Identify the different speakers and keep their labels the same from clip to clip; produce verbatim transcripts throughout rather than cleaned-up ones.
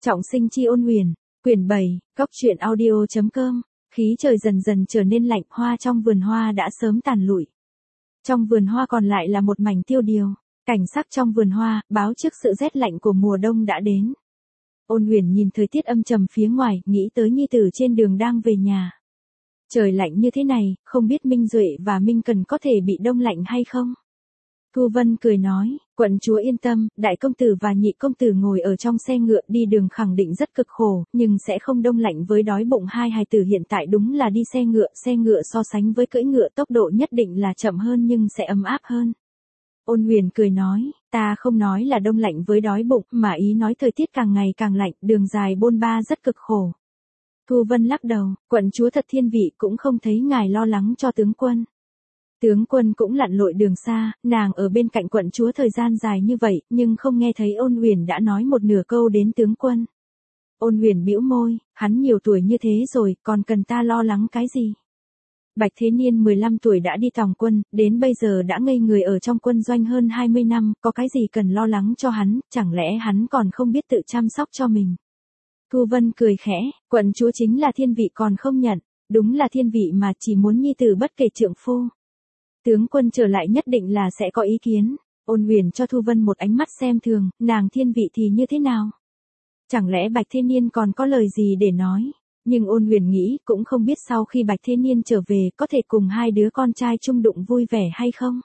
Speaker 1: Trọng sinh chi ôn huyền, quyển bảy, góc truyện audio.com, khí trời dần dần trở nên lạnh, hoa trong vườn hoa đã sớm tàn lụi. Trong vườn hoa còn lại là một mảnh tiêu điều, cảnh sắc trong vườn hoa, báo trước sự rét lạnh của mùa đông đã đến. Ôn huyền nhìn thời tiết âm trầm phía ngoài, nghĩ tới nhi tử trên đường đang về nhà. Trời lạnh như thế này, không biết Minh Duệ và Minh Cần có thể bị đông lạnh hay không? Thu Vân cười nói, quận chúa yên tâm, đại công tử và nhị công tử ngồi ở trong xe ngựa đi đường khẳng định rất cực khổ, nhưng sẽ không đông lạnh với đói bụng. Hai hài tử hiện tại đúng là đi xe ngựa, xe ngựa so sánh với cưỡi ngựa tốc độ nhất định là chậm hơn nhưng sẽ ấm áp hơn. Ôn huyền cười nói, ta không nói là đông lạnh với đói bụng, mà ý nói thời tiết càng ngày càng lạnh, đường dài bôn ba rất cực khổ. Thu Vân lắc đầu, quận chúa thật thiên vị, cũng không thấy ngài lo lắng cho tướng quân. Tướng quân cũng lặn lội đường xa, nàng ở bên cạnh quận chúa thời gian dài như vậy, nhưng không nghe thấy ôn huyền đã nói một nửa câu đến tướng quân. Ôn huyền bĩu môi, hắn nhiều tuổi như thế rồi, còn cần ta lo lắng cái gì? Bạch Thế Niên mười lăm tuổi đã đi tòng quân, đến bây giờ đã ngây người ở trong quân doanh hơn hai mươi năm, có cái gì cần lo lắng cho hắn, chẳng lẽ hắn còn không biết tự chăm sóc cho mình? Thu Vân cười khẽ, quận chúa chính là thiên vị còn không nhận, đúng là thiên vị mà chỉ muốn nhi tử bất kể trượng phu. Tướng quân trở lại nhất định là sẽ có ý kiến. Ôn huyền cho Thu Vân một ánh mắt xem thường, nàng thiên vị thì như thế nào? Chẳng lẽ Bạch Thế Niên còn có lời gì để nói? Nhưng ôn huyền nghĩ cũng không biết sau khi Bạch Thế Niên trở về có thể cùng hai đứa con trai chung đụng vui vẻ hay không?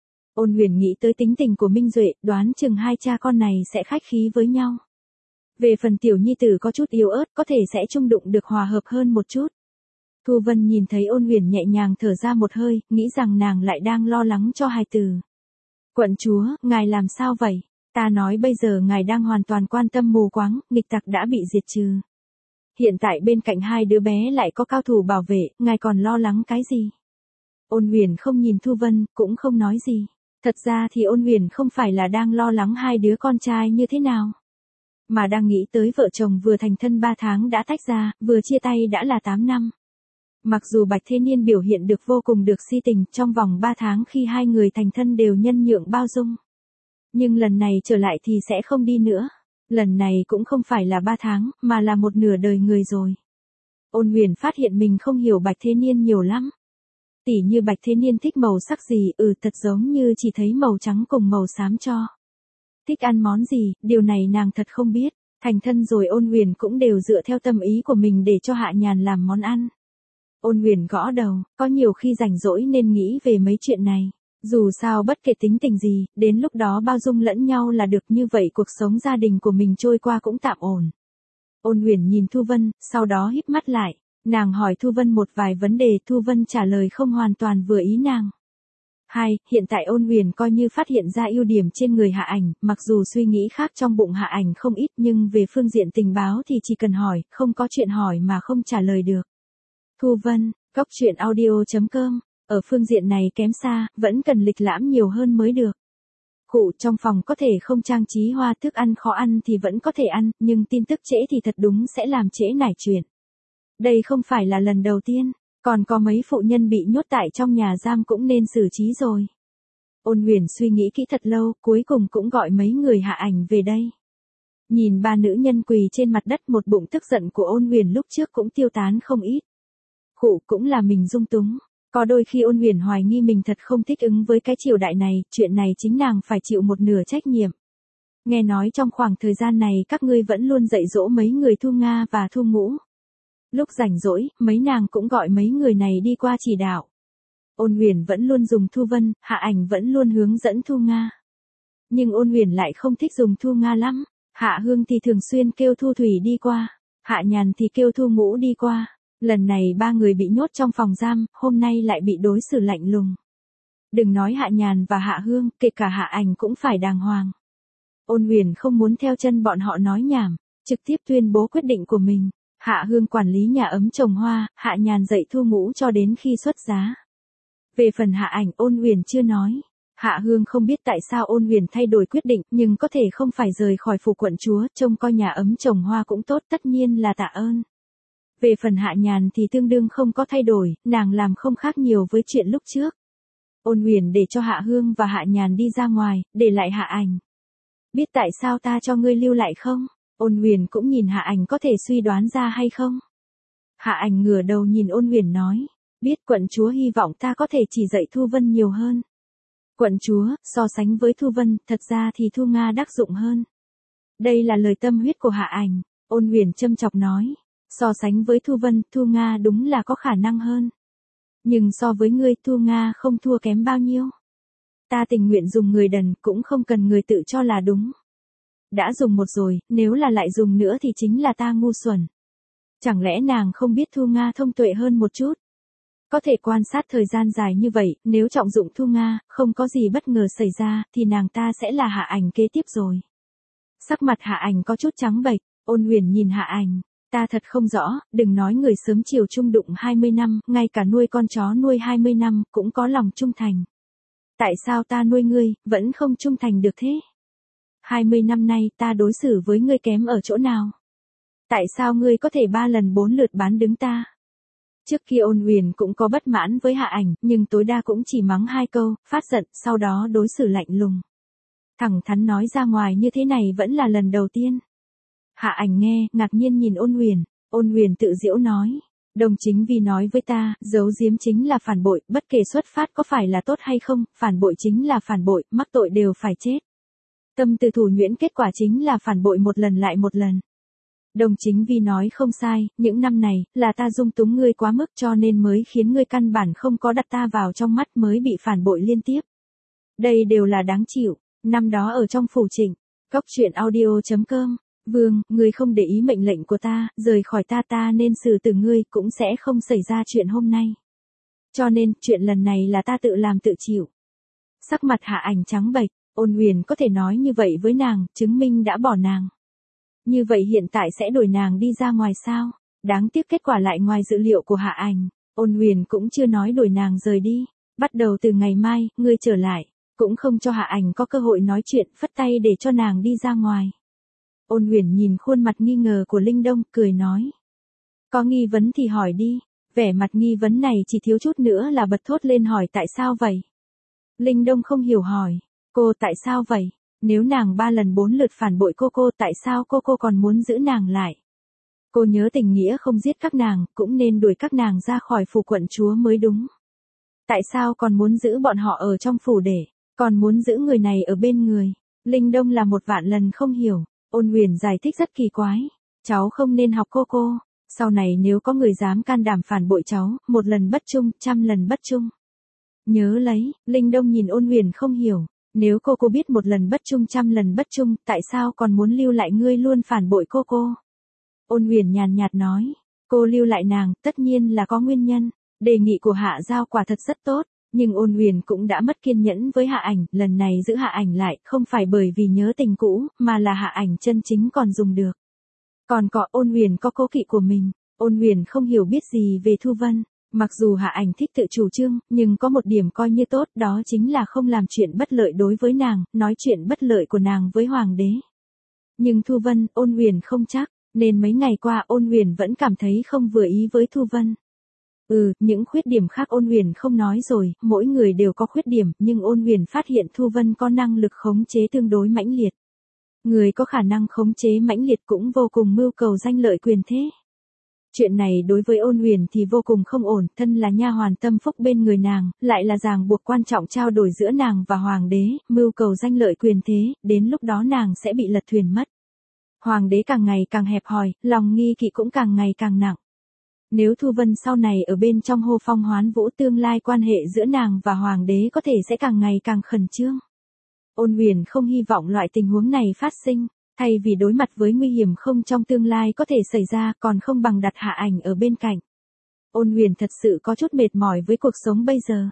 Speaker 1: Ôn huyền nghĩ tới tính tình của Minh Duệ, đoán chừng hai cha con này sẽ khách khí với nhau. Về phần tiểu nhi tử có chút yếu ớt, có thể sẽ chung đụng được hòa hợp hơn một chút. Thu Vân nhìn thấy ôn huyền nhẹ nhàng thở ra một hơi, nghĩ rằng nàng lại đang lo lắng cho hài tử. Quận chúa, ngài làm sao vậy? Ta nói bây giờ ngài đang hoàn toàn quan tâm mù quáng, nghịch tặc đã bị diệt trừ. Hiện tại bên cạnh hai đứa bé lại có cao thủ bảo vệ, ngài còn lo lắng cái gì? Ôn huyền không nhìn Thu Vân, cũng không nói gì. Thật ra thì ôn huyền không phải là đang lo lắng hai đứa con trai như thế nào, mà đang nghĩ tới vợ chồng vừa thành thân ba tháng đã tách ra, vừa chia tay đã là tám năm. Mặc dù Bạch Thế Niên biểu hiện được vô cùng được si tình, trong vòng ba tháng khi hai người thành thân đều nhân nhượng bao dung. Nhưng lần này trở lại thì sẽ không đi nữa. Lần này cũng không phải là ba tháng, mà là một nửa đời người rồi. Ôn huyền phát hiện mình không hiểu Bạch Thế Niên nhiều lắm. Tỉ như Bạch Thế Niên thích màu sắc gì, ừ thật giống như chỉ thấy màu trắng cùng màu xám cho. Thích ăn món gì, điều này nàng thật không biết. Thành thân rồi ôn huyền cũng đều dựa theo tâm ý của mình để cho Hạ Nhàn làm món ăn. Ôn huyền gõ đầu, có nhiều khi rảnh rỗi nên nghĩ về mấy chuyện này. Dù sao bất kể tính tình gì, đến lúc đó bao dung lẫn nhau là được, như vậy cuộc sống gia đình của mình trôi qua cũng tạm ổn. Ôn huyền nhìn Thu Vân, sau đó híp mắt lại. Nàng hỏi Thu Vân một vài vấn đề, Thu Vân trả lời không hoàn toàn vừa ý nàng. Hai, hiện tại ôn huyền coi như phát hiện ra ưu điểm trên người Hạ Ảnh, mặc dù suy nghĩ khác trong bụng Hạ Ảnh không ít nhưng về phương diện tình báo thì chỉ cần hỏi, không có chuyện hỏi mà không trả lời được. Thu Vân, góc truyện audio.com, ở phương diện này kém xa, vẫn cần lịch lãm nhiều hơn mới được. Khụ trong phòng có thể không trang trí hoa, thức ăn khó ăn thì vẫn có thể ăn, nhưng tin tức trễ thì thật đúng sẽ làm trễ nải chuyện. Đây không phải là lần đầu tiên, còn có mấy phụ nhân bị nhốt tại trong nhà giam cũng nên xử trí rồi. Ôn huyền suy nghĩ kỹ thật lâu, cuối cùng cũng gọi mấy người Hạ Ảnh về đây. Nhìn ba nữ nhân quỳ trên mặt đất, một bụng tức giận của ôn huyền lúc trước cũng tiêu tán không ít. Khụ cũng là mình dung túng. Có đôi khi ôn huyền hoài nghi mình thật không thích ứng với cái triều đại này, chuyện này chính nàng phải chịu một nửa trách nhiệm. Nghe nói trong khoảng thời gian này các ngươi vẫn luôn dạy dỗ mấy người Thu Nga và Thu Ngũ. Lúc rảnh rỗi, mấy nàng cũng gọi mấy người này đi qua chỉ đạo. Ôn huyền vẫn luôn dùng Thu Vân, Hạ Ảnh vẫn luôn hướng dẫn Thu Nga. Nhưng ôn huyền lại không thích dùng Thu Nga lắm. Hạ Hương thì thường xuyên kêu Thu Thủy đi qua, Hạ Nhàn thì kêu Thu Ngũ đi qua. Lần này ba người bị nhốt trong phòng giam, hôm nay lại bị đối xử lạnh lùng. Đừng nói Hạ Nhàn và Hạ Hương, kể cả Hạ Ảnh cũng phải đàng hoàng. Ôn huyền không muốn theo chân bọn họ nói nhảm, trực tiếp tuyên bố quyết định của mình. Hạ Hương quản lý nhà ấm trồng hoa, Hạ Nhàn dạy Thu Ngũ cho đến khi xuất giá. Về phần Hạ Ảnh, ôn huyền chưa nói. Hạ Hương không biết tại sao ôn huyền thay đổi quyết định, nhưng có thể không phải rời khỏi phủ quận chúa, trông coi nhà ấm trồng hoa cũng tốt, tất nhiên là tạ ơn. Về phần Hạ Nhàn thì tương đương không có thay đổi, nàng làm không khác nhiều với chuyện lúc trước. Ôn huyền để cho Hạ Hương và Hạ Nhàn đi ra ngoài, để lại Hạ Ảnh. Biết tại sao ta cho ngươi lưu lại không? Ôn Huyền cũng nhìn Hạ Ảnh có thể suy đoán ra hay không? Hạ Ảnh ngửa đầu nhìn Ôn Huyền nói, biết quận chúa hy vọng ta có thể chỉ dạy Thu Vân nhiều hơn. Quận chúa, so sánh với Thu Vân, thật ra thì Thu Nga đắc dụng hơn. Đây là lời tâm huyết của Hạ Ảnh, Ôn Huyền châm chọc nói, so sánh với Thu Vân, Thu Nga đúng là có khả năng hơn. Nhưng so với ngươi, Thu Nga không thua kém bao nhiêu. Ta tình nguyện dùng người đần, cũng không cần người tự cho là đúng. Đã dùng một rồi, nếu là lại dùng nữa thì chính là ta ngu xuẩn. Chẳng lẽ nàng không biết Thu Nga thông tuệ hơn một chút? Có thể quan sát thời gian dài như vậy, nếu trọng dụng Thu Nga, không có gì bất ngờ xảy ra, thì nàng ta sẽ là Hạ Ảnh kế tiếp rồi. Sắc mặt Hạ Ảnh có chút trắng bệch, Ôn Huyền nhìn Hạ Ảnh, ta thật không rõ, đừng nói người sớm chiều chung đụng hai mươi năm, ngay cả nuôi con chó nuôi hai mươi năm, cũng có lòng trung thành. Tại sao ta nuôi ngươi, vẫn không trung thành được thế? hai mươi năm nay ta đối xử với ngươi kém ở chỗ nào? Tại sao ngươi có thể ba lần bốn lượt bán đứng ta? Trước kia Ôn Huyền cũng có bất mãn với Hạ Ảnh, nhưng tối đa cũng chỉ mắng hai câu, phát giận, sau đó đối xử lạnh lùng. Thẳng thắn nói ra ngoài như thế này vẫn là lần đầu tiên. Hạ Ảnh nghe, ngạc nhiên nhìn Ôn Huyền, Ôn Huyền tự giễu nói, Đồng Chính Vi nói với ta, giấu giếm chính là phản bội, bất kể xuất phát có phải là tốt hay không, phản bội chính là phản bội, mắc tội đều phải chết. Tâm từ thủ nhuyễn, kết quả chính là phản bội một lần lại một lần. Đồng Chính Vi nói không sai, những năm này, là ta dung túng ngươi quá mức cho nên mới khiến ngươi căn bản không có đặt ta vào trong mắt mới bị phản bội liên tiếp. Đây đều là đáng chịu, năm đó ở trong phủ Trịnh, Cốc Truyện Audio chấm com, Vương, ngươi không để ý mệnh lệnh của ta, rời khỏi ta ta nên xử tử ngươi cũng sẽ không xảy ra chuyện hôm nay. Cho nên, chuyện lần này là ta tự làm tự chịu. Sắc mặt Hạ Ảnh trắng bệch, Ôn Huyền có thể nói như vậy với nàng, chứng minh đã bỏ nàng. Như vậy hiện tại sẽ đuổi nàng đi ra ngoài sao? Đáng tiếc kết quả lại ngoài dự liệu của Hạ Ảnh, Ôn Huyền cũng chưa nói đuổi nàng rời đi. Bắt đầu từ ngày mai, ngươi trở lại, cũng không cho Hạ Ảnh có cơ hội nói chuyện, phất tay để cho nàng đi ra ngoài. Ôn Huyền nhìn khuôn mặt nghi ngờ của Linh Đông, cười nói. Có nghi vấn thì hỏi đi, vẻ mặt nghi vấn này chỉ thiếu chút nữa là bật thốt lên hỏi tại sao vậy? Linh Đông không hiểu hỏi, cô tại sao vậy? Nếu nàng ba lần bốn lượt phản bội cô cô tại sao cô cô còn muốn giữ nàng lại? Cô nhớ tình nghĩa không giết các nàng, cũng nên đuổi các nàng ra khỏi phủ quận chúa mới đúng. Tại sao còn muốn giữ bọn họ ở trong phủ để, còn muốn giữ người này ở bên người? Linh Đông là một vạn lần không hiểu, Ôn Huyền giải thích rất kỳ quái. Cháu không nên học cô cô, sau này nếu có người dám can đảm phản bội cháu, một lần bất trung, trăm lần bất trung. Nhớ lấy, Linh Đông nhìn Ôn Huyền không hiểu. Nếu cô cô biết một lần bất trung trăm lần bất trung, tại sao còn muốn lưu lại ngươi luôn phản bội cô cô? Ôn Huyền nhàn nhạt nói, cô lưu lại nàng, tất nhiên là có nguyên nhân. Đề nghị của Hạ Giao quả thật rất tốt, nhưng Ôn Huyền cũng đã mất kiên nhẫn với Hạ Ảnh, lần này giữ Hạ Ảnh lại, không phải bởi vì nhớ tình cũ, mà là Hạ Ảnh chân chính còn dùng được. Còn có Ôn Huyền có cố kỵ của mình, Ôn Huyền không hiểu biết gì về Thu Vân. Mặc dù Hạ Ảnh thích tự chủ trương, nhưng có một điểm coi như tốt, đó chính là không làm chuyện bất lợi đối với nàng, nói chuyện bất lợi của nàng với Hoàng đế. Nhưng Thu Vân, Ôn Huyền không chắc, nên mấy ngày qua Ôn Huyền vẫn cảm thấy không vừa ý với Thu Vân. Ừ, những khuyết điểm khác Ôn Huyền không nói rồi, mỗi người đều có khuyết điểm, nhưng Ôn Huyền phát hiện Thu Vân có năng lực khống chế tương đối mãnh liệt. Người có khả năng khống chế mãnh liệt cũng vô cùng mưu cầu danh lợi quyền thế. Chuyện này đối với Ôn Huyền thì vô cùng không ổn, thân là nha hoàn tâm phúc bên người nàng, lại là ràng buộc quan trọng trao đổi giữa nàng và Hoàng đế, mưu cầu danh lợi quyền thế, đến lúc đó nàng sẽ bị lật thuyền mất. Hoàng đế càng ngày càng hẹp hòi, lòng nghi kỵ cũng càng ngày càng nặng. Nếu Thu Vân sau này ở bên trong hô phong hoán vũ, tương lai quan hệ giữa nàng và Hoàng đế có thể sẽ càng ngày càng khẩn trương. Ôn Huyền không hy vọng loại tình huống này phát sinh. Thay vì đối mặt với nguy hiểm không trong tương lai có thể xảy ra, còn không bằng đặt Hạ Ảnh ở bên cạnh. Ôn Huyền thật sự có chút mệt mỏi với cuộc sống bây giờ.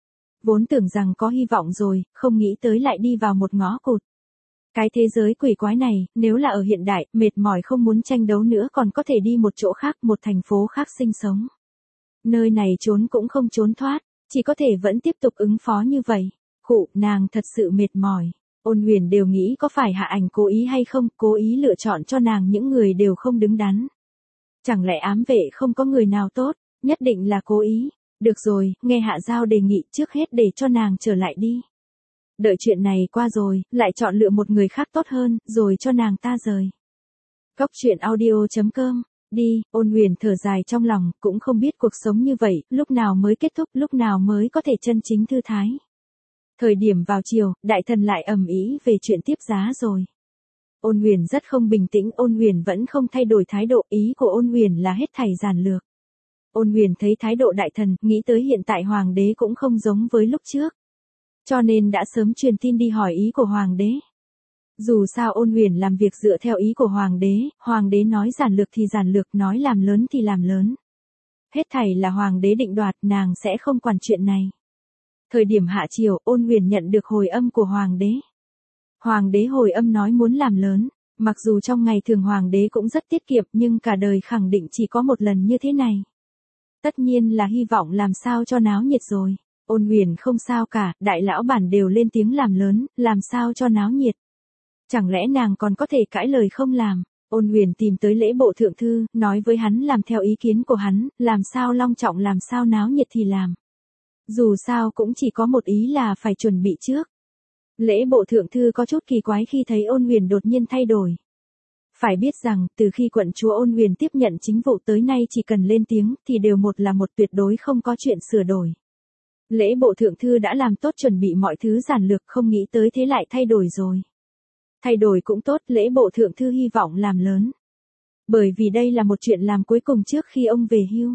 Speaker 1: Vốn tưởng rằng có hy vọng rồi, không nghĩ tới lại đi vào một ngõ cụt. Cái thế giới quỷ quái này, nếu là ở hiện đại, mệt mỏi không muốn tranh đấu nữa còn có thể đi một chỗ khác, một thành phố khác sinh sống. Nơi này trốn cũng không trốn thoát, chỉ có thể vẫn tiếp tục ứng phó như vậy. Khụ, nàng thật sự mệt mỏi. Ôn Huyền đều nghĩ có phải Hạ Ảnh cố ý hay không, cố ý lựa chọn cho nàng những người đều không đứng đắn. Chẳng lẽ ám vệ không có người nào tốt, nhất định là cố ý. Được rồi, nghe Hạ Giao đề nghị trước hết để cho nàng trở lại đi. Đợi chuyện này qua rồi, lại chọn lựa một người khác tốt hơn, rồi cho nàng ta rời. Cóc truyện audio chấm com. Đi, Ôn Huyền thở dài trong lòng, cũng không biết cuộc sống như vậy, lúc nào mới kết thúc, lúc nào mới có thể chân chính thư thái. Thời điểm vào chiều, đại thần lại ầm ĩ về chuyện tiếp giá rồi. Ôn Huyền rất không bình tĩnh, Ôn Huyền vẫn không thay đổi thái độ, ý của Ôn Huyền là hết thảy giản lược. Ôn Huyền thấy thái độ đại thần, nghĩ tới hiện tại hoàng đế cũng không giống với lúc trước. Cho nên đã sớm truyền tin đi hỏi ý của hoàng đế. Dù sao Ôn Huyền làm việc dựa theo ý của hoàng đế, hoàng đế nói giản lược thì giản lược, nói làm lớn thì làm lớn. Hết thảy là hoàng đế định đoạt, nàng sẽ không quản chuyện này. Thời điểm hạ chiều, Ôn Huyền nhận được hồi âm của hoàng đế. Hoàng đế hồi âm nói muốn làm lớn, mặc dù trong ngày thường hoàng đế cũng rất tiết kiệm nhưng cả đời khẳng định chỉ có một lần như thế này. Tất nhiên là hy vọng làm sao cho náo nhiệt rồi. Ôn Huyền không sao cả, đại lão bản đều lên tiếng làm lớn, làm sao cho náo nhiệt. Chẳng lẽ nàng còn có thể cãi lời không làm? Ôn Huyền tìm tới lễ bộ thượng thư, nói với hắn làm theo ý kiến của hắn, làm sao long trọng làm sao náo nhiệt thì làm. Dù sao cũng chỉ có một ý là phải chuẩn bị trước. Lễ bộ thượng thư có chút kỳ quái khi thấy Ôn Huyền đột nhiên thay đổi. Phải biết rằng, từ khi quận chúa Ôn Huyền tiếp nhận chính vụ tới nay chỉ cần lên tiếng thì đều một là một, tuyệt đối không có chuyện sửa đổi. Lễ bộ thượng thư đã làm tốt chuẩn bị mọi thứ giản lược, không nghĩ tới thế lại thay đổi rồi. Thay đổi cũng tốt, lễ bộ thượng thư hy vọng làm lớn. Bởi vì đây là một chuyện làm cuối cùng trước khi ông về hưu.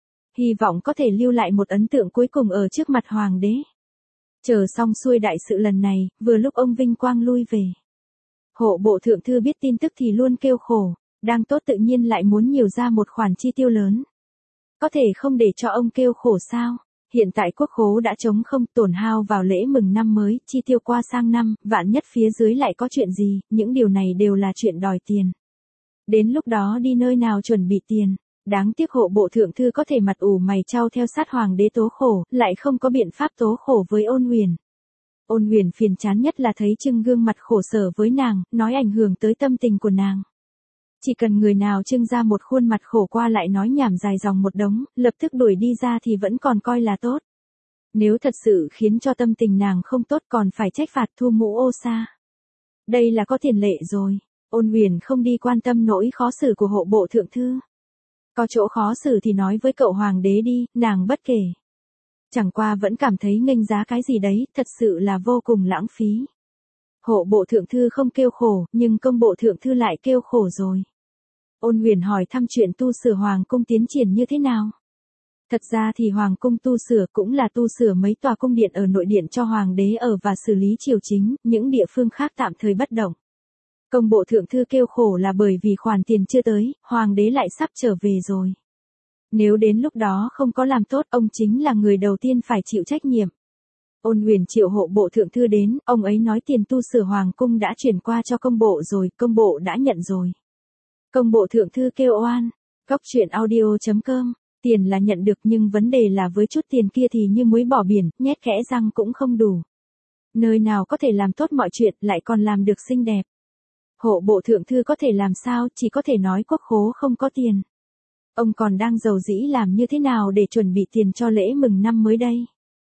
Speaker 1: Hy vọng có thể lưu lại một ấn tượng cuối cùng ở trước mặt hoàng đế. Chờ xong xuôi đại sự lần này, vừa lúc ông vinh quang lui về. Hộ bộ thượng thư biết tin tức thì luôn kêu khổ, đang tốt tự nhiên lại muốn nhiều ra một khoản chi tiêu lớn. Có thể không để cho ông kêu khổ sao? Hiện tại quốc khố đã trống không, tổn hao vào lễ mừng năm mới, chi tiêu qua sang năm, vạn nhất phía dưới lại có chuyện gì, những điều này đều là chuyện đòi tiền. Đến lúc đó đi nơi nào chuẩn bị tiền, đáng tiếc hộ bộ thượng thư có thể mặt ủ mày chau theo sát hoàng đế tố khổ, lại không có biện pháp tố khổ với Ôn Huyền. Ôn Huyền phiền chán nhất là thấy Trưng gương mặt khổ sở với nàng, nói ảnh hưởng tới tâm tình của nàng. Chỉ cần người nào trưng ra một khuôn mặt khổ qua lại nói nhảm dài dòng một đống, lập tức đuổi đi ra thì vẫn còn coi là tốt. Nếu thật sự khiến cho tâm tình nàng không tốt còn phải trách phạt thu mũ ô sa. Đây là có tiền lệ rồi. Ôn Huyền không đi quan tâm nỗi khó xử của hộ bộ thượng thư. Có chỗ khó xử thì nói với cậu hoàng đế đi, nàng bất kể. Chẳng qua vẫn cảm thấy nghênh giá cái gì đấy, thật sự là vô cùng lãng phí. Hộ bộ thượng thư không kêu khổ, nhưng công bộ thượng thư lại kêu khổ rồi. Ôn Huyền hỏi thăm chuyện tu sửa hoàng cung tiến triển như thế nào. Thật ra thì hoàng cung tu sửa cũng là tu sửa mấy tòa cung điện ở nội điện cho hoàng đế ở và xử lý triều chính, những địa phương khác tạm thời bất động. Công bộ thượng thư kêu khổ là bởi vì khoản tiền chưa tới, hoàng đế lại sắp trở về rồi. Nếu đến lúc đó không có làm tốt, ông chính là người đầu tiên phải chịu trách nhiệm. Ôn Huyền triệu hộ bộ thượng thư đến, ông ấy nói tiền tu sửa hoàng cung đã chuyển qua cho công bộ rồi, công bộ đã nhận rồi. Công bộ thượng thư kêu oan. Cóc truyện audio chấm com. Tiền là nhận được nhưng vấn đề là với chút tiền kia thì như muối bỏ biển, nhét kẽ răng cũng không đủ. Nơi nào có thể làm tốt mọi chuyện lại còn làm được xinh đẹp. Hộ bộ thượng thư có thể làm sao, chỉ có thể nói quốc khố không có tiền. Ông còn đang giàu dĩ làm như thế nào để chuẩn bị tiền cho lễ mừng năm mới đây.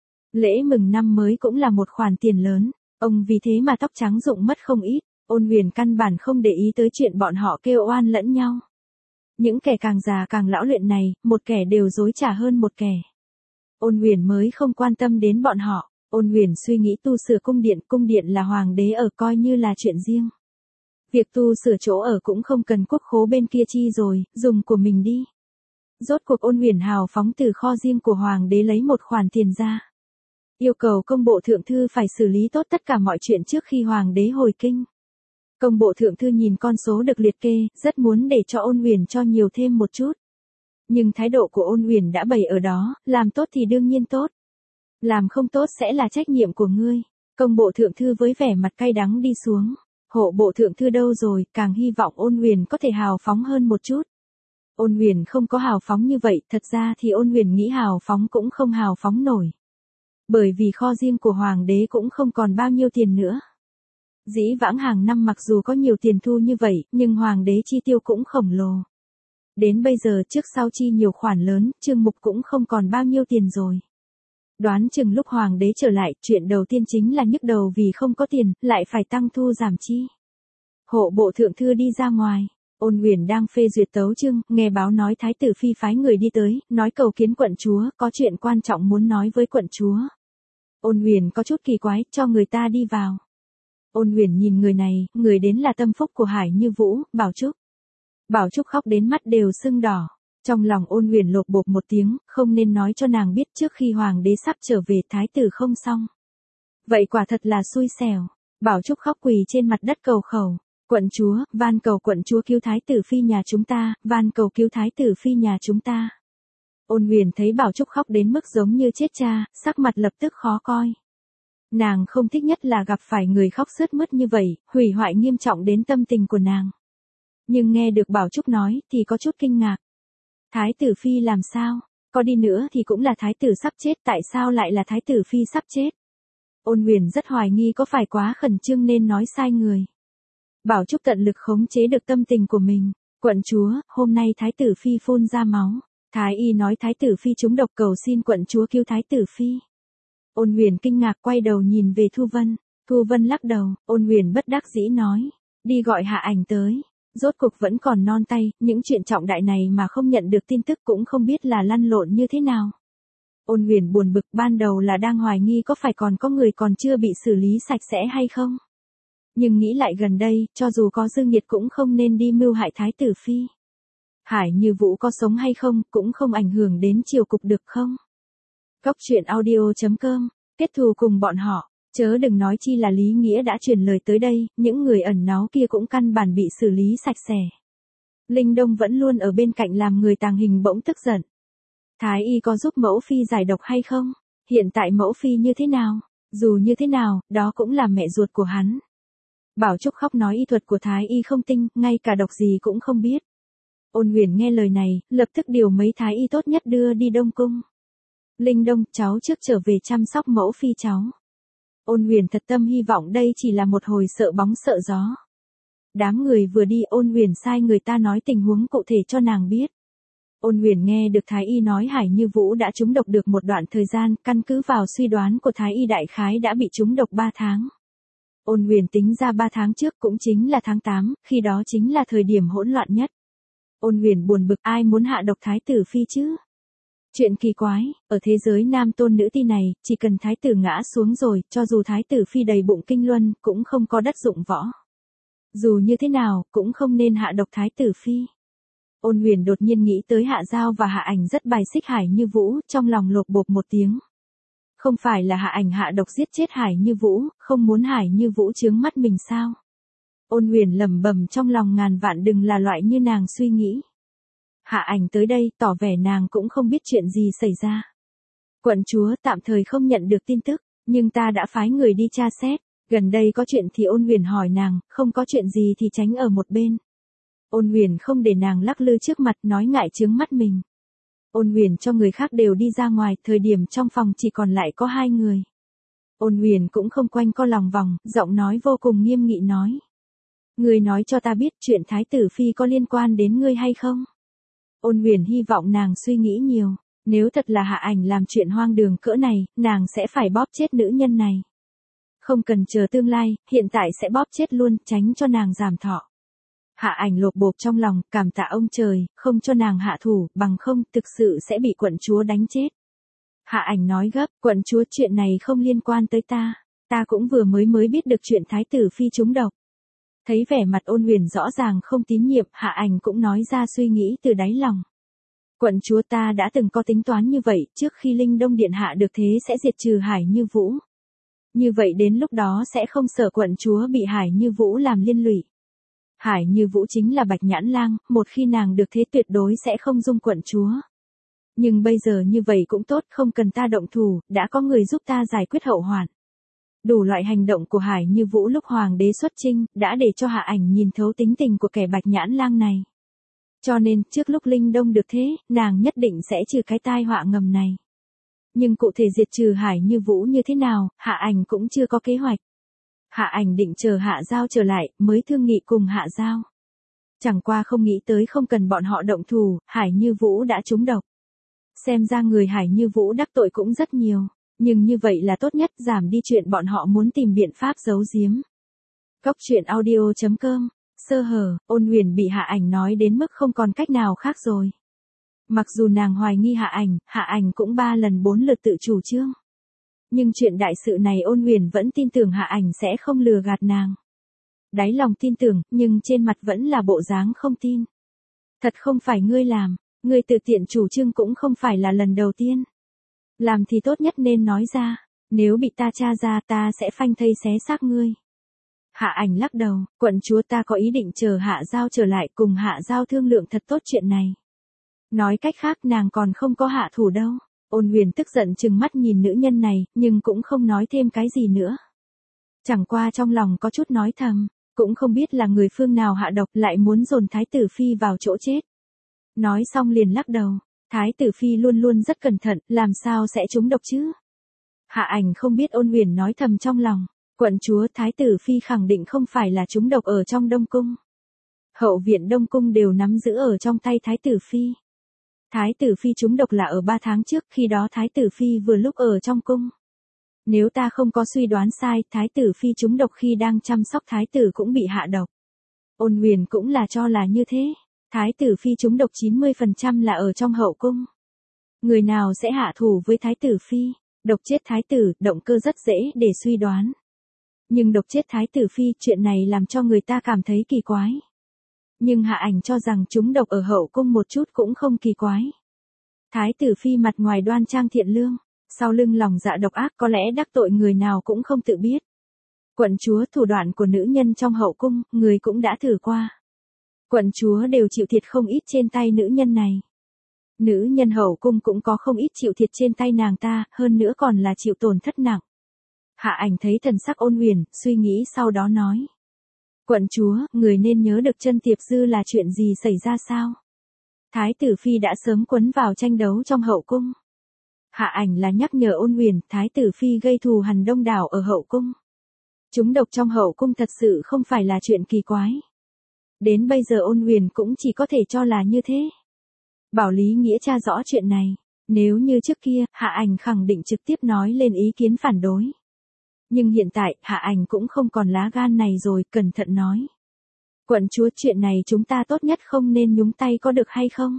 Speaker 1: Lễ mừng năm mới cũng là một khoản tiền lớn, ông vì thế mà tóc trắng rụng mất không ít. Ôn Huyền căn bản không để ý tới chuyện bọn họ kêu oan lẫn nhau. Những kẻ càng già càng lão luyện này, một kẻ đều dối trá hơn một kẻ. Ôn Huyền mới không quan tâm đến bọn họ. Ôn Huyền suy nghĩ tu sửa cung điện, cung điện là hoàng đế ở coi như là chuyện riêng. Việc tu sửa chỗ ở cũng không cần quốc khố bên kia chi rồi, dùng của mình đi. Rốt cuộc Ôn Huyền hào phóng từ kho riêng của hoàng đế lấy một khoản tiền ra. Yêu cầu công bộ thượng thư phải xử lý tốt tất cả mọi chuyện trước khi hoàng đế hồi kinh. Công bộ thượng thư nhìn con số được liệt kê, rất muốn để cho Ôn Huyền cho nhiều thêm một chút. Nhưng thái độ của Ôn Huyền đã bày ở đó, làm tốt thì đương nhiên tốt. Làm không tốt sẽ là trách nhiệm của ngươi. Công bộ thượng thư với vẻ mặt cay đắng đi xuống. Hộ bộ thượng thư đâu rồi, càng hy vọng Ôn Huyền có thể hào phóng hơn một chút. Ôn Huyền không có hào phóng như vậy, thật ra thì Ôn Huyền nghĩ hào phóng cũng không hào phóng nổi. Bởi vì kho riêng của hoàng đế cũng không còn bao nhiêu tiền nữa. Dĩ vãng hàng năm mặc dù có nhiều tiền thu như vậy, nhưng hoàng đế chi tiêu cũng khổng lồ. Đến bây giờ trước sau chi nhiều khoản lớn, chương mục cũng không còn bao nhiêu tiền rồi. Đoán chừng lúc hoàng đế trở lại, chuyện đầu tiên chính là nhức đầu vì không có tiền, lại phải tăng thu giảm chi. Hộ bộ thượng thư đi ra ngoài. Ôn Huyền đang phê duyệt tấu chương, nghe báo nói Thái tử Phi phái người đi tới, nói cầu kiến quận chúa, có chuyện quan trọng muốn nói với quận chúa. Ôn Huyền có chút kỳ quái, cho người ta đi vào. Ôn Huyền nhìn người này, người đến là tâm phúc của Hải Như Vũ, Bảo Trúc. Bảo Trúc khóc đến mắt đều sưng đỏ. Trong lòng Ôn Huyền lột bột một tiếng, không nên nói cho nàng biết trước khi hoàng đế sắp trở về thái tử không xong. Vậy quả thật là xui xẻo. Bảo Trúc khóc quỳ trên mặt đất cầu khẩu. Quận chúa, van cầu quận chúa cứu thái tử phi nhà chúng ta, van cầu cứu thái tử phi nhà chúng ta. Ôn Huyền thấy Bảo Trúc khóc đến mức giống như chết cha, sắc mặt lập tức khó coi. Nàng không thích nhất là gặp phải người khóc sướt mướt như vậy, hủy hoại nghiêm trọng đến tâm tình của nàng. Nhưng nghe được Bảo Trúc nói thì có chút kinh ngạc. Thái tử phi làm sao? Có đi nữa thì cũng là thái tử sắp chết, tại sao lại là thái tử phi sắp chết? Ôn Huyền rất hoài nghi có phải quá khẩn trương nên nói sai người. Bảo Trúc tận lực khống chế được tâm tình của mình. Quận chúa, hôm nay thái tử phi phun ra máu. Thái y nói thái tử phi trúng độc, cầu xin quận chúa cứu thái tử phi. Ôn Huyền kinh ngạc quay đầu nhìn về Thu Vân. Thu Vân lắc đầu, Ôn Huyền bất đắc dĩ nói. Đi gọi Hạ Ảnh tới. Rốt cuộc vẫn còn non tay, những chuyện trọng đại này mà không nhận được tin tức cũng không biết là lăn lộn như thế nào. Ôn Huyền buồn bực, ban đầu là đang hoài nghi có phải còn có người còn chưa bị xử lý sạch sẽ hay không. Nhưng nghĩ lại gần đây, cho dù có Dương Nhiệt cũng không nên đi mưu hại thái tử phi. Hải Như Vũ có sống hay không, cũng không ảnh hưởng đến triều cục được không? Góc truyện audio chấm com, kết thù cùng bọn họ, chớ đừng nói chi là Lý Nghĩa đã truyền lời tới đây, những người ẩn náu kia cũng căn bản bị xử lý sạch sẽ. Linh Đông vẫn luôn ở bên cạnh làm người tàng hình bỗng tức giận. Thái y có giúp mẫu phi giải độc hay không? Hiện tại mẫu phi như thế nào? Dù như thế nào, đó cũng là mẹ ruột của hắn. Bảo Trúc khóc nói y thuật của Thái y không tinh, ngay cả độc gì cũng không biết. Ôn Huyền nghe lời này, lập tức điều mấy Thái y tốt nhất đưa đi Đông Cung. Linh Đông, cháu trước trở về chăm sóc mẫu phi cháu. Ôn Huyền thật tâm hy vọng đây chỉ là một hồi sợ bóng sợ gió. Đám người vừa đi, Ôn Huyền sai người ta nói tình huống cụ thể cho nàng biết. Ôn Huyền nghe được Thái y nói Hải Như Vũ đã trúng độc được một đoạn thời gian, căn cứ vào suy đoán của Thái y đại khái đã bị trúng độc ba tháng. Ôn Huyền tính ra ba tháng trước cũng chính là tháng tám, khi đó chính là thời điểm hỗn loạn nhất. Ôn Huyền buồn bực, ai muốn hạ độc thái tử phi chứ? Chuyện kỳ quái, ở thế giới nam tôn nữ ti này, chỉ cần thái tử ngã xuống rồi, cho dù thái tử phi đầy bụng kinh luân, cũng không có đất dụng võ. Dù như thế nào, cũng không nên hạ độc thái tử phi. Ôn Huyền đột nhiên nghĩ tới Hạ Giao và Hạ Ảnh rất bài xích Hải Như Vũ, trong lòng lột bột một tiếng. Không phải là Hạ Ảnh hạ độc giết chết Hải Như Vũ, không muốn Hải Như Vũ chướng mắt mình sao? Ôn Huyền lẩm bẩm trong lòng, ngàn vạn đừng là loại như nàng suy nghĩ. Hạ Ảnh tới đây, tỏ vẻ nàng cũng không biết chuyện gì xảy ra. Quận chúa tạm thời không nhận được tin tức, nhưng ta đã phái người đi tra xét, gần đây có chuyện thì Ôn Huyền hỏi nàng, không có chuyện gì thì tránh ở một bên. Ôn Huyền không để nàng lắc lư trước mặt, nói ngại chướng mắt mình. Ôn Huyền cho người khác đều đi ra ngoài, thời điểm trong phòng chỉ còn lại có hai người. Ôn Huyền cũng không quanh co lòng vòng, giọng nói vô cùng nghiêm nghị nói. Ngươi nói cho ta biết chuyện thái tử phi có liên quan đến ngươi hay không? Ôn Huyền hy vọng nàng suy nghĩ nhiều, nếu thật là Hạ Ảnh làm chuyện hoang đường cỡ này, nàng sẽ phải bóp chết nữ nhân này. Không cần chờ tương lai, hiện tại sẽ bóp chết luôn, tránh cho nàng giảm thọ. Hạ Ảnh lột bột trong lòng, cảm tạ ông trời, không cho nàng hạ thủ, bằng không thực sự sẽ bị quận chúa đánh chết. Hạ Ảnh nói gấp, quận chúa chuyện này không liên quan tới ta, ta cũng vừa mới mới biết được chuyện thái tử phi trúng độc. Thấy vẻ mặt Ôn Huyền rõ ràng không tín nhiệm, Hạ Ảnh cũng nói ra suy nghĩ từ đáy lòng. Quận chúa, ta đã từng có tính toán như vậy, trước khi Linh Đông Điện hạ được thế sẽ diệt trừ Hải Như Vũ. Như vậy đến lúc đó sẽ không sợ quận chúa bị Hải Như Vũ làm liên lụy. Hải Như Vũ chính là Bạch Nhãn Lang, một khi nàng được thế tuyệt đối sẽ không dung quận chúa. Nhưng bây giờ như vậy cũng tốt, không cần ta động thủ, đã có người giúp ta giải quyết hậu hoạn. Đủ loại hành động của Hải Như Vũ lúc hoàng đế xuất chinh, đã để cho Hạ Ảnh nhìn thấu tính tình của kẻ Bạch Nhãn Lang này. Cho nên, trước lúc Linh Đông được thế, nàng nhất định sẽ trừ cái tai họa ngầm này. Nhưng cụ thể diệt trừ Hải Như Vũ như thế nào, Hạ Ảnh cũng chưa có kế hoạch. Hạ Ảnh định chờ Hạ Giao trở lại, mới thương nghị cùng Hạ Giao. Chẳng qua không nghĩ tới không cần bọn họ động thủ, Hải Như Vũ đã trúng độc. Xem ra người Hải Như Vũ đắc tội cũng rất nhiều, nhưng như vậy là tốt nhất, giảm đi chuyện bọn họ muốn tìm biện pháp giấu giếm. Góc truyện audio chấm com Sơ hở, Ôn Huyền bị Hạ Ảnh nói đến mức không còn cách nào khác rồi. Mặc dù nàng hoài nghi Hạ Ảnh, Hạ Ảnh cũng ba lần bốn lượt tự chủ trương. Nhưng chuyện đại sự này Ôn Huyền vẫn tin tưởng Hạ Ảnh sẽ không lừa gạt nàng. Đáy lòng tin tưởng, nhưng trên mặt vẫn là bộ dáng không tin. Thật không phải ngươi làm, ngươi tự tiện chủ trương cũng không phải là lần đầu tiên. Làm thì tốt nhất nên nói ra, nếu bị ta tra ra ta sẽ phanh thây xé xác ngươi. Hạ Ảnh lắc đầu, quận chúa ta có ý định chờ Hạ Giao trở lại cùng Hạ Giao thương lượng thật tốt chuyện này. Nói cách khác nàng còn không có hạ thủ đâu. Ôn Huyền tức giận trừng mắt nhìn nữ nhân này, nhưng cũng không nói thêm cái gì nữa. Chẳng qua trong lòng có chút nói thầm, cũng không biết là người phương nào hạ độc lại muốn dồn Thái tử Phi vào chỗ chết. Nói xong liền lắc đầu, Thái tử Phi luôn luôn rất cẩn thận, làm sao sẽ trúng độc chứ? Hạ Ảnh không biết Ôn Huyền nói thầm trong lòng, quận chúa Thái tử Phi khẳng định không phải là trúng độc ở trong Đông Cung. Hậu viện Đông Cung đều nắm giữ ở trong tay Thái tử Phi. Thái tử Phi trúng độc là ở ba tháng trước, khi đó Thái tử Phi vừa lúc ở trong cung. Nếu ta không có suy đoán sai, Thái tử Phi trúng độc khi đang chăm sóc Thái tử cũng bị hạ độc. Ôn Huyền cũng là cho là như thế. Thái tử Phi trúng độc chín mươi phần trăm là ở trong hậu cung. Người nào sẽ hạ thủ với Thái tử Phi? Độc chết Thái tử, động cơ rất dễ để suy đoán. Nhưng độc chết Thái tử Phi, chuyện này làm cho người ta cảm thấy kỳ quái. Nhưng Hạ Ảnh cho rằng trúng độc ở hậu cung một chút cũng không kỳ quái. Thái tử Phi mặt ngoài đoan trang thiện lương, sau lưng lòng dạ độc ác, có lẽ đắc tội người nào cũng không tự biết. Quận chúa, thủ đoạn của nữ nhân trong hậu cung, người cũng đã thử qua. Quận chúa đều chịu thiệt không ít trên tay nữ nhân này. Nữ nhân hậu cung cũng có không ít chịu thiệt trên tay nàng ta, hơn nữa còn là chịu tổn thất nặng. Hạ Ảnh thấy thần sắc Ôn Huyền, suy nghĩ sau đó nói. Quận chúa, người nên nhớ được Chân Tiệp Dư là chuyện gì xảy ra sao? Thái tử Phi đã sớm quấn vào tranh đấu trong hậu cung. Hạ Ảnh là nhắc nhở Ôn Huyền, Thái tử Phi gây thù hằn đông đảo ở hậu cung. Chúng độc trong hậu cung thật sự không phải là chuyện kỳ quái. Đến bây giờ Ôn Huyền cũng chỉ có thể cho là như thế. Bảo Lý Nghĩa tra rõ chuyện này, nếu như trước kia, Hạ Ảnh khẳng định trực tiếp nói lên ý kiến phản đối. Nhưng hiện tại, Hạ Ảnh cũng không còn lá gan này rồi, cẩn thận nói. Quận chúa, chuyện này chúng ta tốt nhất không nên nhúng tay có được hay không?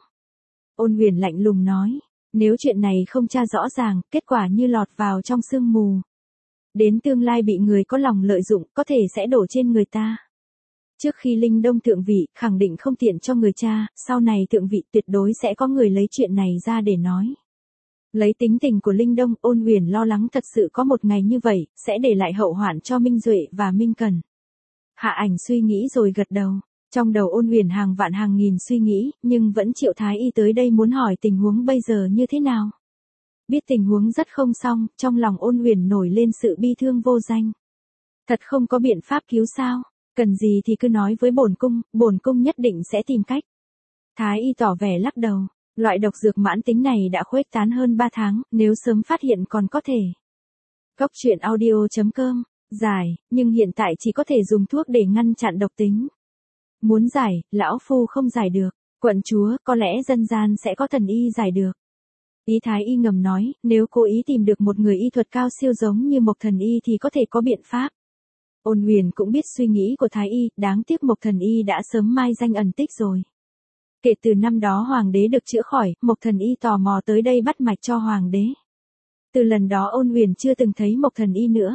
Speaker 1: Ôn Huyền lạnh lùng nói, nếu chuyện này không tra rõ ràng, kết quả như lọt vào trong sương mù. Đến tương lai bị người có lòng lợi dụng, có thể sẽ đổ trên người ta. Trước khi Linh Đông thượng vị, khẳng định không tiện cho người cha, sau này thượng vị tuyệt đối sẽ có người lấy chuyện này ra để nói. Lấy tính tình của Linh Đông, Ôn Huyền lo lắng thật sự có một ngày như vậy, sẽ để lại hậu hoạn cho Minh Duệ và Minh Cần. Hạ Ảnh suy nghĩ rồi gật đầu. Trong đầu Ôn Huyền hàng vạn hàng nghìn suy nghĩ, nhưng vẫn triệu Thái Y tới đây muốn hỏi tình huống bây giờ như thế nào. Biết tình huống rất không xong, trong lòng Ôn Huyền nổi lên sự bi thương vô danh. Thật không có biện pháp cứu sao? Cần gì thì cứ nói với bổn cung, bổn cung nhất định sẽ tìm cách. Thái Y tỏ vẻ lắc đầu. Loại độc dược mãn tính này đã khuếch tán hơn ba tháng, nếu sớm phát hiện còn có thể. Cốc truyện audio chấm com, giải, nhưng hiện tại chỉ có thể dùng thuốc để ngăn chặn độc tính. Muốn giải, lão phu không giải được, quận chúa, có lẽ dân gian sẽ có thần y giải được. Ý Thái Y ngầm nói, nếu cố ý tìm được một người y thuật cao siêu giống như Mộc Thần Y thì có thể có biện pháp. Ôn Huyền cũng biết suy nghĩ của Thái Y, đáng tiếc Mộc Thần Y đã sớm mai danh ẩn tích rồi. Kể từ năm đó Hoàng đế được chữa khỏi, Mộc Thần Y tò mò tới đây bắt mạch cho Hoàng đế. Từ lần đó Ôn Huyền chưa từng thấy Mộc Thần Y nữa.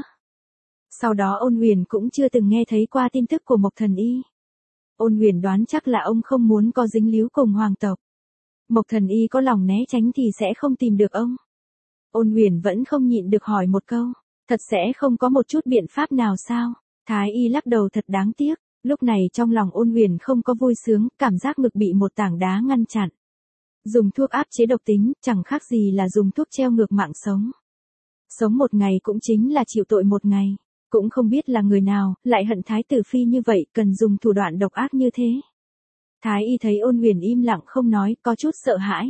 Speaker 1: Sau đó Ôn Huyền cũng chưa từng nghe thấy qua tin tức của Mộc Thần Y. Ôn Huyền đoán chắc là ông không muốn có dính líu cùng hoàng tộc. Mộc Thần Y có lòng né tránh thì sẽ không tìm được ông. Ôn Huyền vẫn không nhịn được hỏi một câu, thật sẽ không có một chút biện pháp nào sao? Thái Y lắc đầu, thật đáng tiếc. Lúc này trong lòng Ôn Huyền không có vui sướng, cảm giác ngực bị một tảng đá ngăn chặn. Dùng thuốc áp chế độc tính, chẳng khác gì là dùng thuốc treo ngược mạng sống. Sống một ngày cũng chính là chịu tội một ngày. Cũng không biết là người nào, lại hận Thái tử Phi như vậy, cần dùng thủ đoạn độc ác như thế. Thái Y thấy Ôn Huyền im lặng không nói, có chút sợ hãi.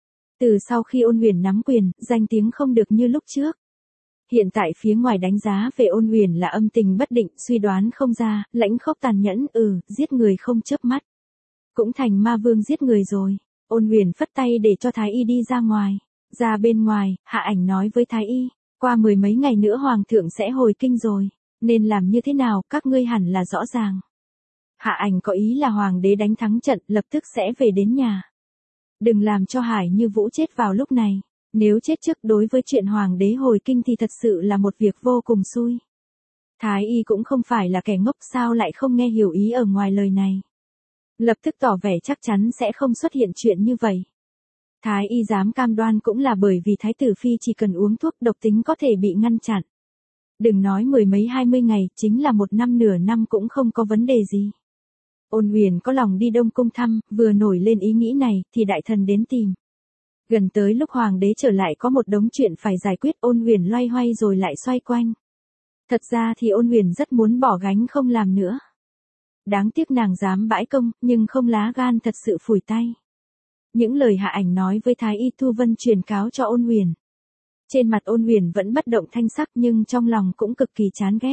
Speaker 1: Từ sau khi Ôn Huyền nắm quyền, danh tiếng không được như lúc trước. Hiện tại phía ngoài đánh giá về Ôn Huyền là âm tình bất định, suy đoán không ra, lãnh khốc tàn nhẫn, ừ, giết người không chớp mắt. Cũng thành ma vương giết người rồi. Ôn Huyền phất tay để cho Thái Y đi ra ngoài. Ra bên ngoài, Hạ Ảnh nói với Thái Y, qua mười mấy ngày nữa Hoàng thượng sẽ hồi kinh rồi, nên làm như thế nào, các ngươi hẳn là rõ ràng. Hạ Ảnh có ý là hoàng đế đánh thắng trận lập tức sẽ về đến nhà. Đừng làm cho Hải Như Vũ chết vào lúc này. Nếu chết trước đối với chuyện hoàng đế hồi kinh thì thật sự là một việc vô cùng xui. Thái y cũng không phải là kẻ ngốc, sao lại không nghe hiểu ý ở ngoài lời này. Lập tức tỏ vẻ chắc chắn sẽ không xuất hiện chuyện như vậy. Thái y dám cam đoan cũng là bởi vì Thái tử Phi chỉ cần uống thuốc độc tính có thể bị ngăn chặn. Đừng nói mười mấy hai mươi ngày, chính là một năm nửa năm cũng không có vấn đề gì. Ôn Huyền có lòng đi Đông Cung thăm, vừa nổi lên ý nghĩ này, thì đại thần đến tìm. Gần tới lúc hoàng đế trở lại có một đống chuyện phải giải quyết, Ôn Huyền loay hoay rồi lại xoay quanh. Thật ra thì Ôn Huyền rất muốn bỏ gánh không làm nữa. Đáng tiếc nàng dám bãi công, nhưng không lá gan thật sự phủi tay. Những lời Hạ Ảnh nói với Thái y Thu Vân truyền cáo cho Ôn Huyền. Trên mặt Ôn Huyền vẫn bất động thanh sắc nhưng trong lòng cũng cực kỳ chán ghét.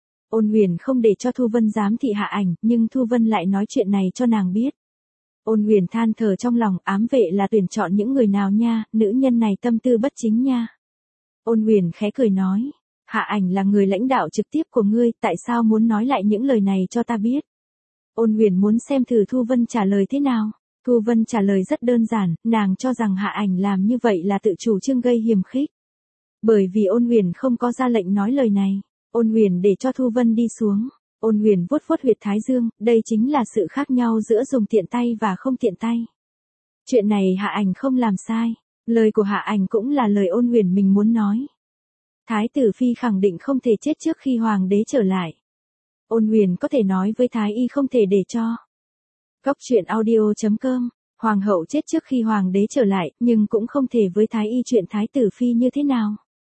Speaker 1: Ôn Huyền không để cho Thu Vân giám thị Hạ Ảnh, nhưng Thu Vân lại nói chuyện này cho nàng biết. Ôn Huyền than thở trong lòng, ám vệ là tuyển chọn những người nào nha, nữ nhân này tâm tư bất chính nha. Ôn Huyền khẽ cười nói, Hạ Ảnh là người lãnh đạo trực tiếp của ngươi, tại sao muốn nói lại những lời này cho ta biết? Ôn Huyền muốn xem thử Thu Vân trả lời thế nào. Thu Vân trả lời rất đơn giản, nàng cho rằng Hạ Ảnh làm như vậy là tự chủ trương gây hiềm khích. Bởi vì Ôn Huyền không có ra lệnh nói lời này, Ôn Huyền để cho Thu Vân đi xuống. Ôn Huyền vuốt vuốt huyệt thái dương, đây chính là sự khác nhau giữa dùng tiện tay và không tiện tay. Chuyện này Hạ Ảnh không làm sai, lời của Hạ Ảnh cũng là lời Ôn Huyền mình muốn nói. Thái tử Phi khẳng định không thể chết trước khi hoàng đế trở lại. Ôn Huyền có thể nói với Thái y không thể để cho. Góc truyện audio chấm com, hoàng hậu chết trước khi hoàng đế trở lại, nhưng cũng không thể với Thái y chuyện Thái tử Phi như thế nào.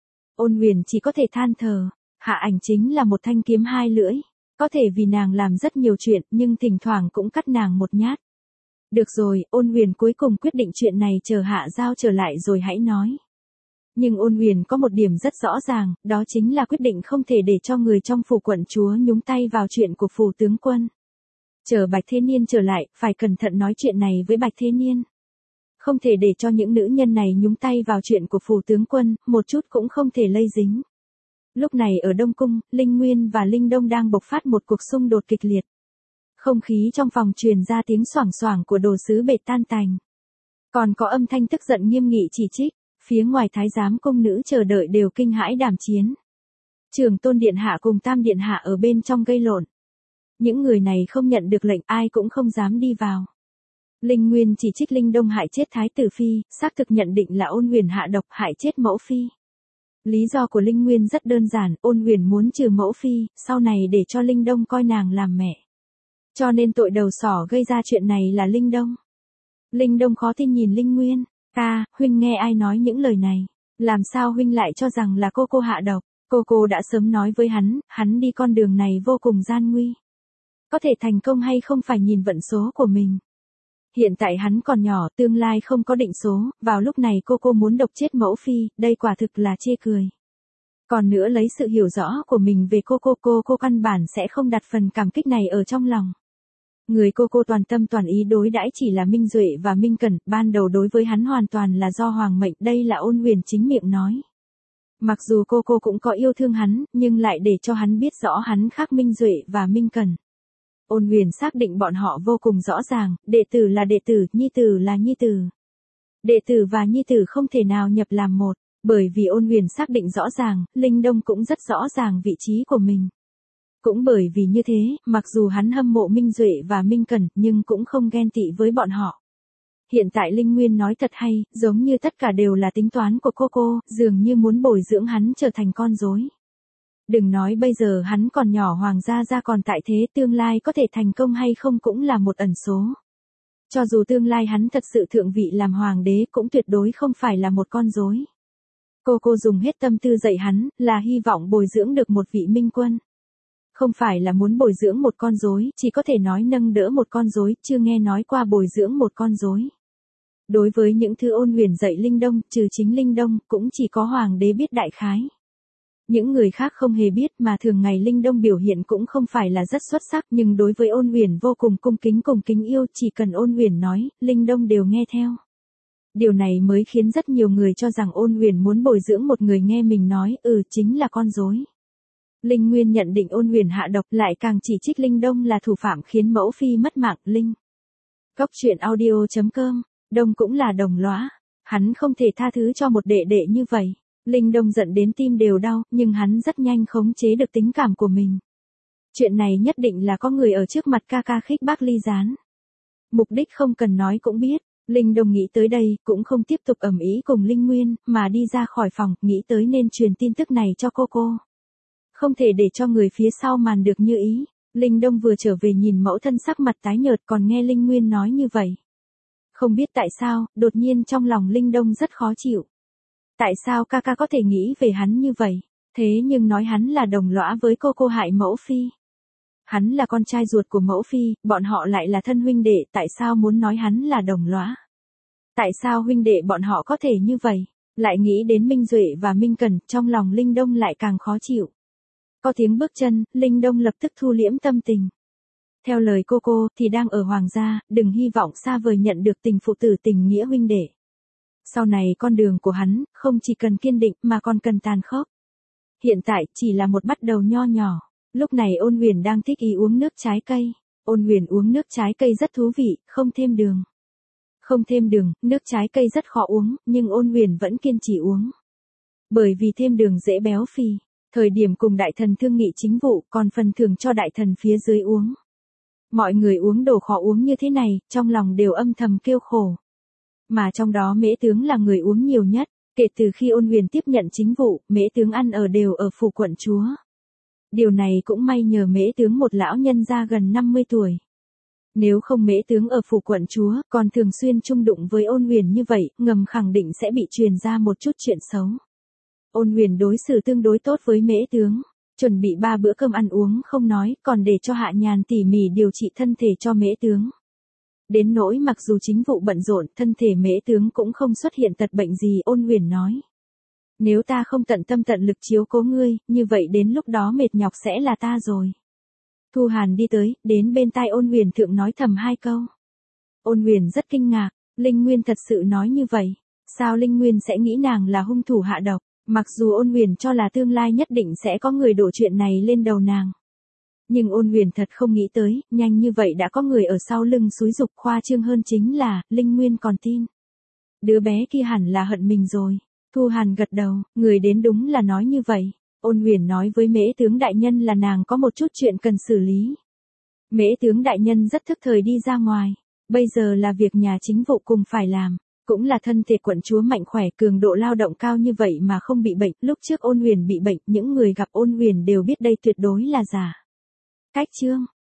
Speaker 1: Ôn Huyền chỉ có thể than thở, Hạ Ảnh chính là một thanh kiếm hai lưỡi. Có thể vì nàng làm rất nhiều chuyện, nhưng thỉnh thoảng cũng cắt nàng một nhát. Được rồi, Ôn Huyền cuối cùng quyết định chuyện này chờ Hạ Giao trở lại rồi hãy nói. Nhưng Ôn Huyền có một điểm rất rõ ràng, đó chính là quyết định không thể để cho người trong phủ quận chúa nhúng tay vào chuyện của phủ tướng quân. Chờ Bạch Thế Niên trở lại, phải cẩn thận nói chuyện này với Bạch Thế Niên. Không thể để cho những nữ nhân này nhúng tay vào chuyện của phủ tướng quân, một chút cũng không thể lây dính. Lúc này ở Đông Cung, Linh Nguyên và Linh Đông đang bộc phát một cuộc xung đột kịch liệt. Không khí trong phòng truyền ra tiếng xoảng xoảng của đồ sứ bệt tan tành. Còn có âm thanh tức giận nghiêm nghị chỉ trích, phía ngoài thái giám cung nữ chờ đợi đều kinh hãi đảm chiến. Trường Tôn Điện Hạ cùng Tam Điện Hạ ở bên trong gây lộn. Những người này không nhận được lệnh ai cũng không dám đi vào. Linh Nguyên chỉ trích Linh Đông hại chết Thái tử Phi, xác thực nhận định là Ôn Huyền hạ độc hại chết mẫu Phi. Lý do của Linh Nguyên rất đơn giản, Ôn Huyền muốn trừ mẫu Phi, sau này để cho Linh Đông coi nàng làm mẹ. Cho nên tội đầu sỏ gây ra chuyện này là Linh Đông. Linh Đông khó tin nhìn Linh Nguyên, ta, huynh nghe ai nói những lời này, làm sao huynh lại cho rằng là cô cô hạ độc, cô cô đã sớm nói với hắn, hắn đi con đường này vô cùng gian nguy. Có thể thành công hay không phải nhìn vận số của mình. Hiện tại hắn còn nhỏ, tương lai không có định số, vào lúc này cô cô muốn độc chết mẫu Phi, đây quả thực là chê cười. Còn nữa lấy sự hiểu rõ của mình về cô cô cô cô căn bản sẽ không đặt phần cảm kích này ở trong lòng. Người cô cô toàn tâm toàn ý đối đãi chỉ là Minh Duệ và Minh Cẩn, ban đầu đối với hắn hoàn toàn là do hoàng mệnh, đây là Ôn Huyền chính miệng nói. Mặc dù cô cô cũng có yêu thương hắn, nhưng lại để cho hắn biết rõ hắn khác Minh Duệ và Minh Cẩn. Ôn Huyền xác định bọn họ vô cùng rõ ràng, đệ tử là đệ tử, nhi tử là nhi tử. Đệ tử và nhi tử không thể nào nhập làm một, bởi vì Ôn Huyền xác định rõ ràng, Linh Đông cũng rất rõ ràng vị trí của mình. Cũng bởi vì như thế, mặc dù hắn hâm mộ Minh Duệ và Minh Cẩn, nhưng cũng không ghen tị với bọn họ. Hiện tại Linh Nguyên nói thật hay, giống như tất cả đều là tính toán của cô cô, dường như muốn bồi dưỡng hắn trở thành con rối. Đừng nói bây giờ hắn còn nhỏ, hoàng gia gia còn tại thế, tương lai có thể thành công hay không cũng là một ẩn số. Cho dù tương lai hắn thật sự thượng vị làm hoàng đế cũng tuyệt đối không phải là một con rối. Cô cô dùng hết tâm tư dạy hắn, là hy vọng bồi dưỡng được một vị minh quân. Không phải là muốn bồi dưỡng một con rối, chỉ có thể nói nâng đỡ một con rối, chưa nghe nói qua bồi dưỡng một con rối. Đối với những thứ Ôn Huyền dạy Linh Đông, trừ chính Linh Đông, cũng chỉ có hoàng đế biết đại khái. Những người khác không hề biết, mà thường ngày Linh Đông biểu hiện cũng không phải là rất xuất sắc, nhưng đối với Ôn Huyền vô cùng cung kính cùng kính yêu, chỉ cần Ôn Huyền nói, Linh Đông đều nghe theo. Điều này mới khiến rất nhiều người cho rằng Ôn Huyền muốn bồi dưỡng một người nghe mình nói, ừ chính là con rối. Linh Nguyên nhận định Ôn Huyền hạ độc, lại càng chỉ trích Linh Đông là thủ phạm khiến mẫu phi mất mạng. Linh. Góc truyện audio chấm com. Đông cũng là đồng lõa. Hắn không thể tha thứ cho một đệ đệ như vậy. Linh Đông giận đến tim đều đau, nhưng hắn rất nhanh khống chế được tính cảm của mình. Chuyện này nhất định là có người ở trước mặt ca ca khích bác ly gián. Mục đích không cần nói cũng biết. Linh Đông nghĩ tới đây, cũng không tiếp tục ầm ĩ cùng Linh Nguyên, mà đi ra khỏi phòng, nghĩ tới nên truyền tin tức này cho cô cô. Không thể để cho người phía sau màn được như ý. Linh Đông vừa trở về nhìn mẫu thân sắc mặt tái nhợt, còn nghe Linh Nguyên nói như vậy. Không biết tại sao, đột nhiên trong lòng Linh Đông rất khó chịu. Tại sao ca ca có thể nghĩ về hắn như vậy? Thế nhưng nói hắn là đồng lõa với cô cô hại mẫu phi. Hắn là con trai ruột của mẫu phi, bọn họ lại là thân huynh đệ, tại sao muốn nói hắn là đồng lõa? Tại sao huynh đệ bọn họ có thể như vậy? Lại nghĩ đến Minh Duệ và Minh Cẩn, trong lòng Linh Đông lại càng khó chịu. Có tiếng bước chân, Linh Đông lập tức thu liễm tâm tình. Theo lời cô cô thì đang ở hoàng gia, đừng hy vọng xa vời nhận được tình phụ tử tình nghĩa huynh đệ. Sau này con đường của hắn, không chỉ cần kiên định mà còn cần tàn khốc. Hiện tại chỉ là một bắt đầu nho nhỏ. Lúc này Ôn Huyền đang thích ý uống nước trái cây. Ôn Huyền uống nước trái cây rất thú vị, không thêm đường. Không thêm đường, nước trái cây rất khó uống, nhưng Ôn Huyền vẫn kiên trì uống. Bởi vì thêm đường dễ béo phì. Thời điểm cùng đại thần thương nghị chính vụ, còn phần thưởng cho đại thần phía dưới uống. Mọi người uống đồ khó uống như thế này, trong lòng đều âm thầm kêu khổ. Mà trong đó Mễ tướng là người uống nhiều nhất. Kể từ khi Ôn Huyền tiếp nhận chính vụ, Mễ tướng ăn ở đều ở phủ quận chúa. Điều này cũng may nhờ Mễ tướng một lão nhân gia gần năm mươi tuổi. Nếu không Mễ tướng ở phủ quận chúa, còn thường xuyên chung đụng với Ôn Huyền như vậy, ngầm khẳng định sẽ bị truyền ra một chút chuyện xấu. Ôn Huyền đối xử tương đối tốt với Mễ tướng, chuẩn bị ba bữa cơm ăn uống không nói, còn để cho Hạ Nhàn tỉ mỉ điều trị thân thể cho Mễ tướng. Đến nỗi mặc dù chính vụ bận rộn, thân thể Mễ tướng cũng không xuất hiện tật bệnh gì. Ôn Huyền nói. Nếu ta không tận tâm tận lực chiếu cố ngươi, như vậy đến lúc đó mệt nhọc sẽ là ta rồi. Thu Hàn đi tới, đến bên tai Ôn Huyền thượng nói thầm hai câu. Ôn Huyền rất kinh ngạc, Linh Nguyên thật sự nói như vậy. Sao Linh Nguyên sẽ nghĩ nàng là hung thủ hạ độc? Mặc dù Ôn Huyền cho là tương lai nhất định sẽ có người đổ chuyện này lên đầu nàng. Nhưng Ôn Huyền thật không nghĩ tới, nhanh như vậy đã có người ở sau lưng xúi giục. Khoa trương hơn chính là, Linh Nguyên còn tin. Đứa bé kia hẳn là hận mình rồi. Thu Hàn gật đầu, người đến đúng là nói như vậy. Ôn Huyền nói với Mễ tướng đại nhân là nàng có một chút chuyện cần xử lý. Mễ tướng đại nhân rất thức thời đi ra ngoài. Bây giờ là việc nhà chính vụ cùng phải làm. Cũng là thân thể quận chúa mạnh khỏe, cường độ lao động cao như vậy mà không bị bệnh. Lúc trước Ôn Huyền bị bệnh, những người gặp Ôn Huyền đều biết đây tuyệt đối là giả. Cách chương